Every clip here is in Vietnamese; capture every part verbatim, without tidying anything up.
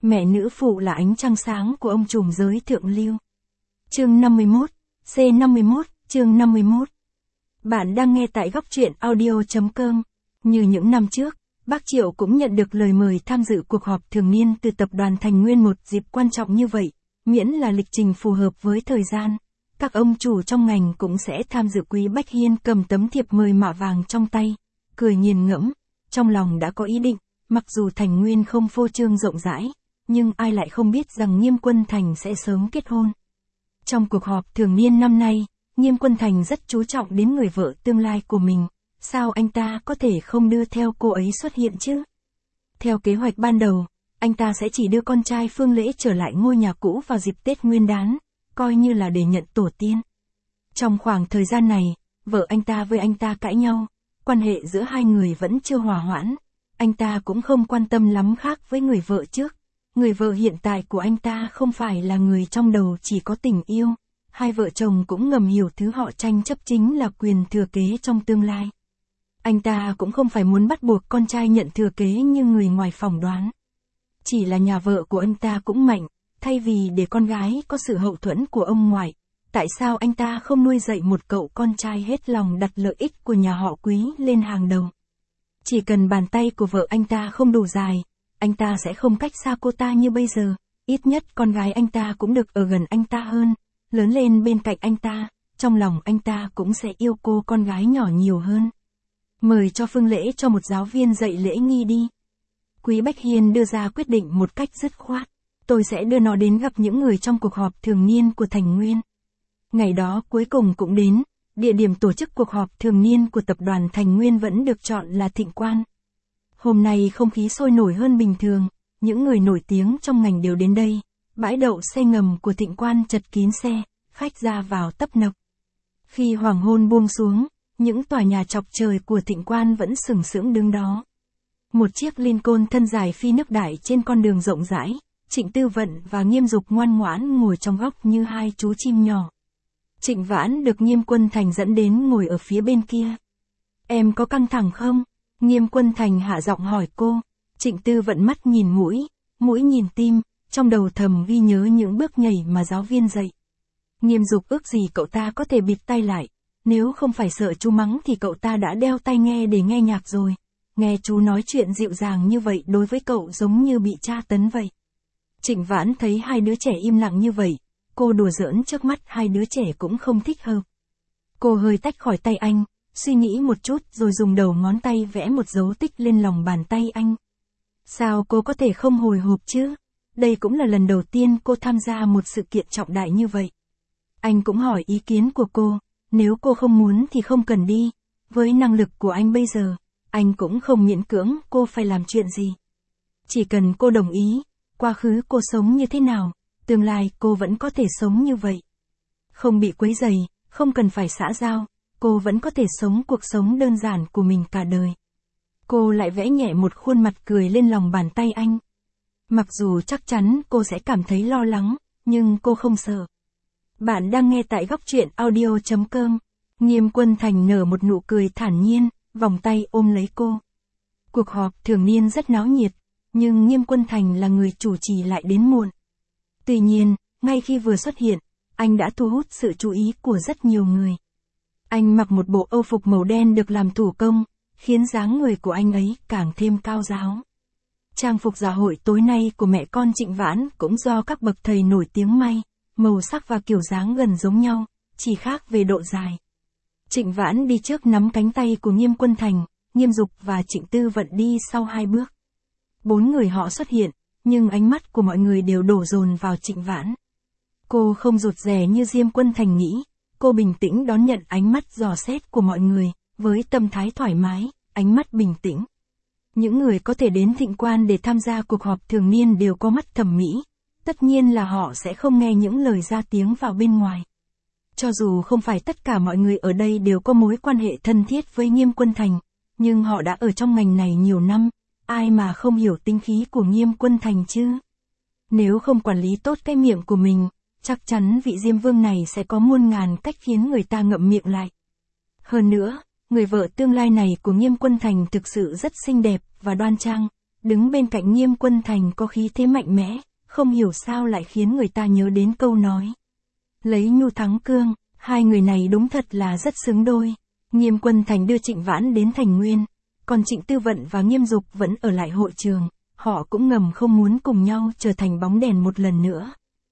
Mẹ nữ phụ là ánh trăng sáng của ông trùm giới thượng lưu. Chương năm mươi mốt, C năm mươi mốt, chương năm mươi mốt. Bạn đang nghe tại góc truyện audio chấm com. Như những năm trước, bác Triệu cũng nhận được lời mời tham dự cuộc họp thường niên từ tập đoàn Thành Nguyên. Một dịp quan trọng như vậy, miễn là lịch trình phù hợp với thời gian, các ông chủ trong ngành cũng sẽ tham dự. Quý Bách Hiên cầm tấm thiệp mời mạ vàng trong tay, cười nghiền ngẫm, trong lòng đã có ý định, mặc dù Thành Nguyên không phô trương rộng rãi, nhưng ai lại không biết rằng Nghiêm Quân Thành sẽ sớm kết hôn. Trong cuộc họp thường niên năm nay, Nghiêm Quân Thành rất chú trọng đến người vợ tương lai của mình, sao anh ta có thể không đưa theo cô ấy xuất hiện chứ? Theo kế hoạch ban đầu, anh ta sẽ chỉ đưa con trai Phương Lễ trở lại ngôi nhà cũ vào dịp Tết Nguyên đán, coi như là để nhận tổ tiên. Trong khoảng thời gian này, vợ anh ta với anh ta cãi nhau, quan hệ giữa hai người vẫn chưa hòa hoãn, anh ta cũng không quan tâm lắm khác với người vợ trước. Người vợ hiện tại của anh ta không phải là người trong đầu chỉ có tình yêu, hai vợ chồng cũng ngầm hiểu thứ họ tranh chấp chính là quyền thừa kế trong tương lai. Anh ta cũng không phải muốn bắt buộc con trai nhận thừa kế như người ngoài phỏng đoán. Chỉ là nhà vợ của anh ta cũng mạnh, thay vì để con gái có sự hậu thuẫn của ông ngoại, tại sao anh ta không nuôi dạy một cậu con trai hết lòng đặt lợi ích của nhà họ Quý lên hàng đầu. Chỉ cần bàn tay của vợ anh ta không đủ dài, anh ta sẽ không cách xa cô ta như bây giờ, ít nhất con gái anh ta cũng được ở gần anh ta hơn, lớn lên bên cạnh anh ta, trong lòng anh ta cũng sẽ yêu cô con gái nhỏ nhiều hơn. Mời cho Phương Lễ cho một giáo viên dạy lễ nghi đi. Quý Bách Hiên đưa ra quyết định một cách dứt khoát, tôi sẽ đưa nó đến gặp những người trong cuộc họp thường niên của Thành Nguyên. Ngày đó cuối cùng cũng đến, địa điểm tổ chức cuộc họp thường niên của tập đoàn Thành Nguyên vẫn được chọn là Thịnh Quan. Hôm nay không khí sôi nổi hơn bình thường, những người nổi tiếng trong ngành đều đến đây, bãi đậu xe ngầm của Thịnh Quan chật kín xe, khách ra vào tấp nập. Khi hoàng hôn buông xuống, những tòa nhà chọc trời của Thịnh Quan vẫn sừng sững đứng đó. Một chiếc Lincoln thân dài phi nước đại trên con đường rộng rãi, Trịnh Tư Vận và Nghiêm Dục ngoan ngoãn ngồi trong góc như hai chú chim nhỏ. Trịnh Vãn được Nghiêm Quân Thành dẫn đến ngồi ở phía bên kia. Em có căng thẳng không? Nghiêm Quân Thành hạ giọng hỏi cô. Trịnh Tư Vận mắt nhìn mũi, mũi nhìn tim, trong đầu thầm ghi nhớ những bước nhảy mà giáo viên dạy. Nghiêm Dục ước gì cậu ta có thể bịt tay lại, nếu không phải sợ chú mắng thì cậu ta đã đeo tai nghe để nghe nhạc rồi. Nghe chú nói chuyện dịu dàng như vậy đối với cậu giống như bị tra tấn vậy. Trịnh Vãn thấy hai đứa trẻ im lặng như vậy, cô đùa giỡn trước mắt hai đứa trẻ cũng không thích hợp. Cô hơi tách khỏi tay anh, suy nghĩ một chút rồi dùng đầu ngón tay vẽ một dấu tích lên lòng bàn tay anh. Sao cô có thể không hồi hộp chứ? Đây cũng là lần đầu tiên cô tham gia một sự kiện trọng đại như vậy. Anh cũng hỏi ý kiến của cô, nếu cô không muốn thì không cần đi. Với năng lực của anh bây giờ, anh cũng không miễn cưỡng cô phải làm chuyện gì. Chỉ cần cô đồng ý, quá khứ cô sống như thế nào, tương lai cô vẫn có thể sống như vậy. Không bị quấy rầy, không cần phải xã giao, cô vẫn có thể sống cuộc sống đơn giản của mình cả đời. Cô lại vẽ nhẹ một khuôn mặt cười lên lòng bàn tay anh. Mặc dù chắc chắn cô sẽ cảm thấy lo lắng, nhưng cô không sợ. Bạn đang nghe tại góc truyện audio chấm com. Nghiêm Quân Thành nở một nụ cười thản nhiên, vòng tay ôm lấy cô. Cuộc họp thường niên rất náo nhiệt, nhưng Nghiêm Quân Thành là người chủ trì lại đến muộn. Tuy nhiên, ngay khi vừa xuất hiện, anh đã thu hút sự chú ý của rất nhiều người. Anh mặc một bộ âu phục màu đen được làm thủ công, khiến dáng người của anh ấy càng thêm cao ráo. Trang phục dạ hội tối nay của mẹ con Trịnh Vãn cũng do các bậc thầy nổi tiếng may, màu sắc và kiểu dáng gần giống nhau, chỉ khác về độ dài. Trịnh Vãn đi trước nắm cánh tay của Nghiêm Quân Thành, Nghiêm Dục và Trịnh Tư Vận đi sau hai bước. Bốn người họ xuất hiện, nhưng ánh mắt của mọi người đều đổ dồn vào Trịnh Vãn. Cô không rụt rè như Diêm Quân Thành nghĩ, cô bình tĩnh đón nhận ánh mắt dò xét của mọi người, với tâm thái thoải mái, ánh mắt bình tĩnh. Những người có thể đến Thịnh Quan để tham gia cuộc họp thường niên đều có mắt thẩm mỹ, tất nhiên là họ sẽ không nghe những lời ra tiếng vào bên ngoài. Cho dù không phải tất cả mọi người ở đây đều có mối quan hệ thân thiết với Nghiêm Quân Thành, nhưng họ đã ở trong ngành này nhiều năm, ai mà không hiểu tính khí của Nghiêm Quân Thành chứ? Nếu không quản lý tốt cái miệng của mình, chắc chắn vị Diêm Vương này sẽ có muôn ngàn cách khiến người ta ngậm miệng lại. Hơn nữa, người vợ tương lai này của Nghiêm Quân Thành thực sự rất xinh đẹp và đoan trang, đứng bên cạnh Nghiêm Quân Thành có khí thế mạnh mẽ, không hiểu sao lại khiến người ta nhớ đến câu nói. Lấy nhu thắng cương, hai người này đúng thật là rất xứng đôi. Nghiêm Quân Thành đưa Trịnh Vãn đến Thành Nguyên, còn Trịnh Tư Vận và Nghiêm Dục vẫn ở lại hội trường, họ cũng ngầm không muốn cùng nhau trở thành bóng đèn một lần nữa.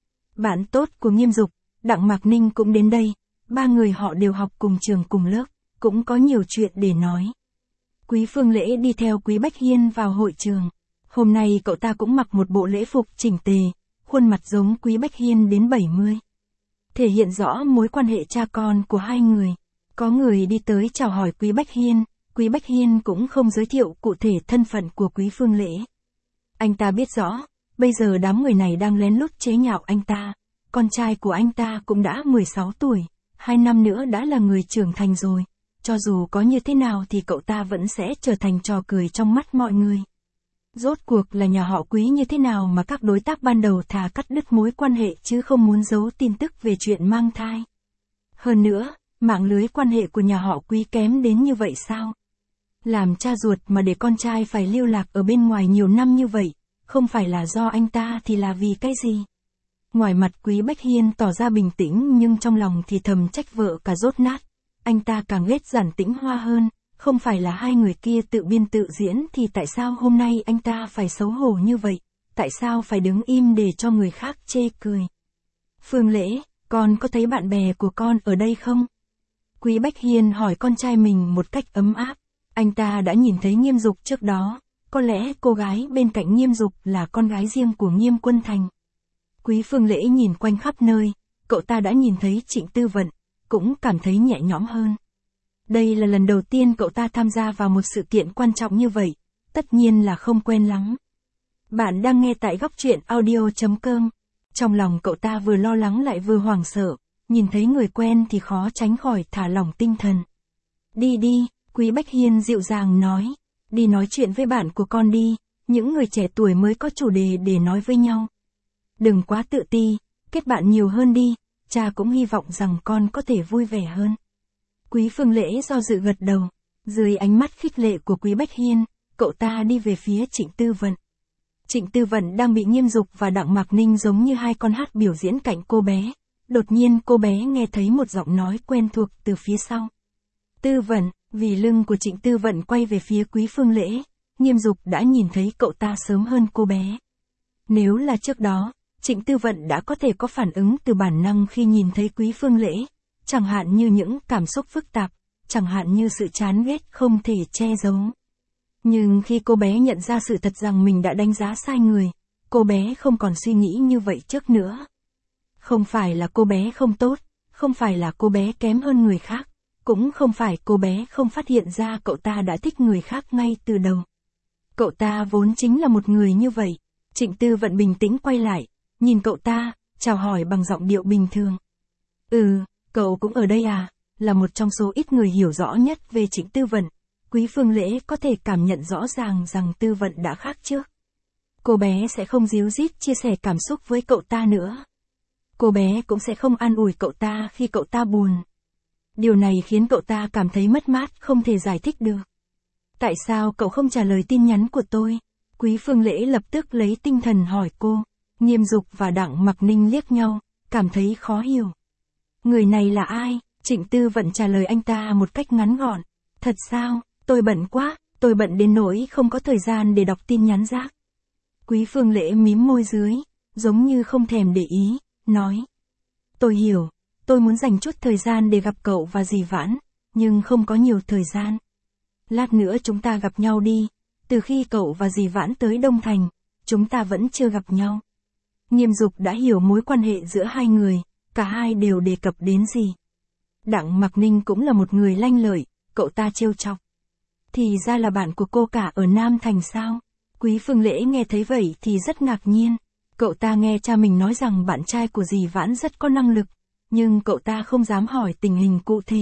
Bạn tốt của Nghiêm Dục, Đặng Mạc Ninh cũng đến đây, ba người họ đều học cùng trường cùng lớp, cũng có nhiều chuyện để nói. Quý Phương Lễ đi theo Quý Bách Hiên vào hội trường. Hôm nay cậu ta cũng mặc một bộ lễ phục chỉnh tề, khuôn mặt giống Quý Bách Hiên đến bảy mươi. Thể hiện rõ mối quan hệ cha con của hai người. Có người đi tới chào hỏi Quý Bách Hiên, Quý Bách Hiên cũng không giới thiệu cụ thể thân phận của Quý Phương Lễ. Anh ta biết rõ, bây giờ đám người này đang lén lút chế nhạo anh ta. Con trai của anh ta cũng đã mười sáu tuổi, hai năm nữa đã là người trưởng thành rồi. Cho dù có như thế nào thì cậu ta vẫn sẽ trở thành trò cười trong mắt mọi người. Rốt cuộc là nhà họ Quý như thế nào mà các đối tác ban đầu thà cắt đứt mối quan hệ chứ không muốn giấu tin tức về chuyện mang thai. Hơn nữa, mạng lưới quan hệ của nhà họ Quý kém đến như vậy sao? Làm cha ruột mà để con trai phải lưu lạc ở bên ngoài nhiều năm như vậy, không phải là do anh ta thì là vì cái gì? Ngoài mặt Quý Bách Hiên tỏ ra bình tĩnh nhưng trong lòng thì thầm trách vợ cả dốt nát. Anh ta càng ghét Giản Tĩnh Hoa hơn, không phải là hai người kia tự biên tự diễn thì tại sao hôm nay anh ta phải xấu hổ như vậy, tại sao phải đứng im để cho người khác chê cười. Phương Lễ, con có thấy bạn bè của con ở đây không? Quý Bách Hiên hỏi con trai mình một cách ấm áp, anh ta đã nhìn thấy Nghiêm Dục trước đó, có lẽ cô gái bên cạnh Nghiêm Dục là con gái riêng của Nghiêm Quân Thành. Quý Phương Lễ nhìn quanh khắp nơi, cậu ta đã nhìn thấy Trịnh Tư Vận, cũng cảm thấy nhẹ nhõm hơn. Đây là lần đầu tiên cậu ta tham gia vào một sự kiện quan trọng như vậy, tất nhiên là không quen lắm. Bạn đang nghe tại góc truyện audio chấm com. Trong lòng cậu ta vừa lo lắng lại vừa hoảng sợ, nhìn thấy người quen thì khó tránh khỏi thả lỏng tinh thần. Đi đi, Quý Bách Hiên dịu dàng nói, đi nói chuyện với bạn của con đi, những người trẻ tuổi mới có chủ đề để nói với nhau. Đừng quá tự ti, kết bạn nhiều hơn đi, cha cũng hy vọng rằng con có thể vui vẻ hơn. Quý Phương Lễ do dự gật đầu, dưới ánh mắt khích lệ của Quý Bách Hiên, cậu ta đi về phía Trịnh Tư Vận. Trịnh Tư Vận đang bị Nghiêm Dục và Đặng Mạc Ninh giống như hai con hát biểu diễn cạnh cô bé. Đột nhiên cô bé nghe thấy một giọng nói quen thuộc từ phía sau. Tư Vận, vì lưng của Trịnh Tư Vận quay về phía Quý Phương Lễ, Nghiêm Dục đã nhìn thấy cậu ta sớm hơn cô bé. Nếu là trước đó, Trịnh Tư Vận đã có thể có phản ứng từ bản năng khi nhìn thấy Quý Phương Lễ, chẳng hạn như những cảm xúc phức tạp, chẳng hạn như sự chán ghét không thể che giấu. Nhưng khi cô bé nhận ra sự thật rằng mình đã đánh giá sai người, cô bé không còn suy nghĩ như vậy trước nữa. Không phải là cô bé không tốt, không phải là cô bé kém hơn người khác, cũng không phải cô bé không phát hiện ra cậu ta đã thích người khác ngay từ đầu. Cậu ta vốn chính là một người như vậy. Trịnh Tư Vận bình tĩnh quay lại, nhìn cậu ta, chào hỏi bằng giọng điệu bình thường. Ừ, cậu cũng ở đây à, là một trong số ít người hiểu rõ nhất về Trịnh Tư Vận. Quý Phương Lễ có thể cảm nhận rõ ràng rằng Tư Vận đã khác trước. Cô bé sẽ không díu dít chia sẻ cảm xúc với cậu ta nữa. Cô bé cũng sẽ không an ủi cậu ta khi cậu ta buồn. Điều này khiến cậu ta cảm thấy mất mát không thể giải thích được. Tại sao cậu không trả lời tin nhắn của tôi? Quý Phương Lễ lập tức lấy tinh thần hỏi cô. Nghiêm Dục và Đặng Mạc Ninh liếc nhau, cảm thấy khó hiểu. Người này là ai? Trịnh Tư Vận trả lời anh ta một cách ngắn gọn. Thật sao, tôi bận quá, tôi bận đến nỗi không có thời gian để đọc tin nhắn rác. Quý Phương Lễ mím môi dưới, giống như không thèm để ý, nói. Tôi hiểu, tôi muốn dành chút thời gian để gặp cậu và dì Vãn, nhưng không có nhiều thời gian. Lát nữa chúng ta gặp nhau đi, từ khi cậu và dì Vãn tới Đông Thành, chúng ta vẫn chưa gặp nhau. Nghiêm Dục đã hiểu mối quan hệ giữa hai người, cả hai đều đề cập đến gì. Đặng Mạc Ninh cũng là một người lanh lợi, cậu ta trêu chọc. Thì ra là bạn của cô cả ở Nam Thành sao? Quý Phương Lễ nghe thấy vậy thì rất ngạc nhiên. Cậu ta nghe cha mình nói rằng bạn trai của dì Vãn rất có năng lực, nhưng cậu ta không dám hỏi tình hình cụ thể.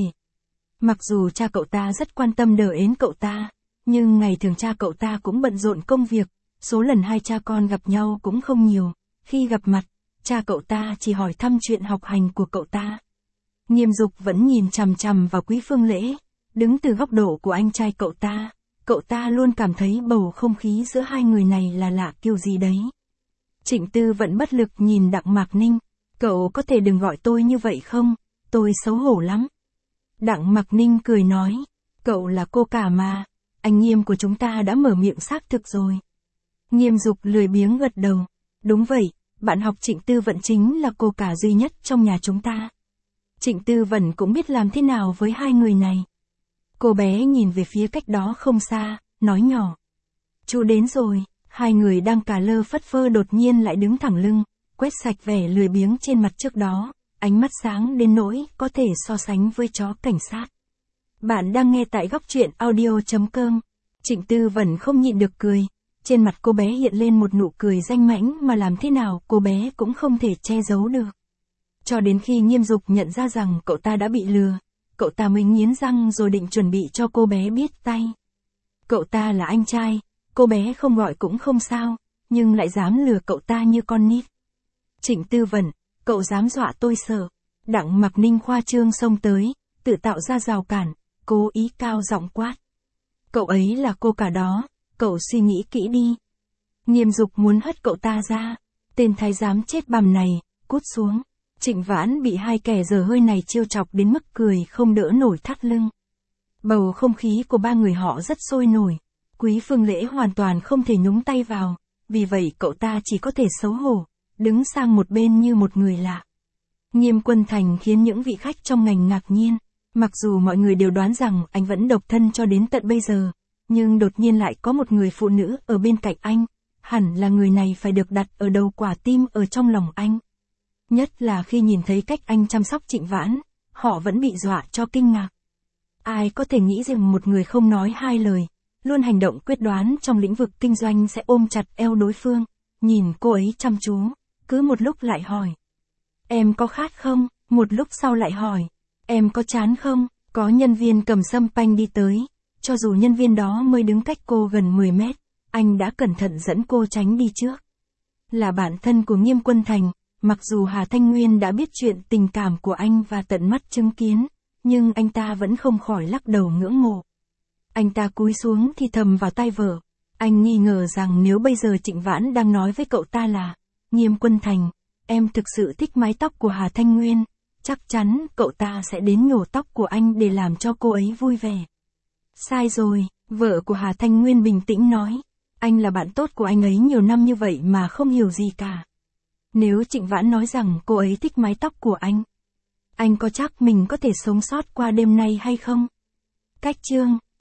Mặc dù cha cậu ta rất quan tâm đờ ến cậu ta, nhưng ngày thường cha cậu ta cũng bận rộn công việc, số lần hai cha con gặp nhau cũng không nhiều. Khi gặp mặt, cha cậu ta chỉ hỏi thăm chuyện học hành của cậu ta. Nghiêm Dục vẫn nhìn chằm chằm vào Quý Phương Lễ, đứng từ góc độ của anh trai cậu ta, cậu ta luôn cảm thấy bầu không khí giữa hai người này là lạ kiểu gì đấy. Trịnh Tư vẫn bất lực nhìn Đặng Mạc Ninh, cậu có thể đừng gọi tôi như vậy không, tôi xấu hổ lắm. Đặng Mạc Ninh cười nói, cậu là cô cả mà, anh Nghiêm của chúng ta đã mở miệng xác thực rồi. Nghiêm Dục lười biếng gật đầu, đúng vậy, bạn học Trịnh Tư Vận chính là cô cả duy nhất trong nhà chúng ta. Trịnh Tư Vận cũng biết làm thế nào với hai người này. Cô bé nhìn về phía cách đó không xa, nói nhỏ. Chú đến rồi, hai người đang cà lơ phất phơ đột nhiên lại đứng thẳng lưng, quét sạch vẻ lười biếng trên mặt trước đó, ánh mắt sáng đến nỗi có thể so sánh với chó cảnh sát. Bạn đang nghe tại góc truyện audio chấm com. Trịnh Tư Vận không nhịn được cười, trên mặt cô bé hiện lên một nụ cười danh mãnh mà làm thế nào cô bé cũng không thể che giấu được. Cho đến khi Nghiêm Dục nhận ra rằng cậu ta đã bị lừa, cậu ta mới nghiến răng rồi định chuẩn bị cho cô bé biết tay. Cậu ta là anh trai, cô bé không gọi cũng không sao, nhưng lại dám lừa cậu ta như con nít. Trịnh Tư Vận, cậu dám dọa tôi sợ. Đặng Mạc Ninh khoa trương xông tới, tự tạo ra rào cản, cố ý cao giọng quát. Cậu ấy là cô cả đó, cậu suy nghĩ kỹ đi. Nghiêm Dục muốn hất cậu ta ra, tên thái giám chết bằm này, cút xuống. Trịnh Vãn bị hai kẻ dở hơi này trêu chọc đến mức cười không đỡ nổi thắt lưng. Bầu không khí của ba người họ rất sôi nổi, Quý Phương Lễ hoàn toàn không thể nhúng tay vào, vì vậy cậu ta chỉ có thể xấu hổ, đứng sang một bên như một người lạ. Nghiêm Quân Thành khiến những vị khách trong ngành ngạc nhiên, mặc dù mọi người đều đoán rằng anh vẫn độc thân cho đến tận bây giờ, nhưng đột nhiên lại có một người phụ nữ ở bên cạnh anh, hẳn là người này phải được đặt ở đầu quả tim ở trong lòng anh. Nhất là khi nhìn thấy cách anh chăm sóc Trịnh Vãn, họ vẫn bị dọa cho kinh ngạc. Ai có thể nghĩ rằng một người không nói hai lời, luôn hành động quyết đoán trong lĩnh vực kinh doanh sẽ ôm chặt eo đối phương, nhìn cô ấy chăm chú, cứ một lúc lại hỏi. Em có khát không? Một lúc sau lại hỏi. Em có chán không? Có nhân viên cầm sâm panh đi tới, cho dù nhân viên đó mới đứng cách cô gần mười mét, anh đã cẩn thận dẫn cô tránh đi trước. Là bạn thân của Nghiêm Quân Thành, mặc dù Hà Thanh Nguyên đã biết chuyện tình cảm của anh và tận mắt chứng kiến, nhưng anh ta vẫn không khỏi lắc đầu ngưỡng mộ. Anh ta cúi xuống thì thầm vào tai vợ. Anh nghi ngờ rằng nếu bây giờ Trịnh Vãn đang nói với cậu ta là, Nghiêm Quân Thành, em thực sự thích mái tóc của Hà Thanh Nguyên, chắc chắn cậu ta sẽ đến nhổ tóc của anh để làm cho cô ấy vui vẻ. Sai rồi, vợ của Hà Thanh Nguyên bình tĩnh nói, anh là bạn tốt của anh ấy nhiều năm như vậy mà không hiểu gì cả. Nếu Trịnh Vãn nói rằng cô ấy thích mái tóc của anh, anh có chắc mình có thể sống sót qua đêm nay hay không? Cách chương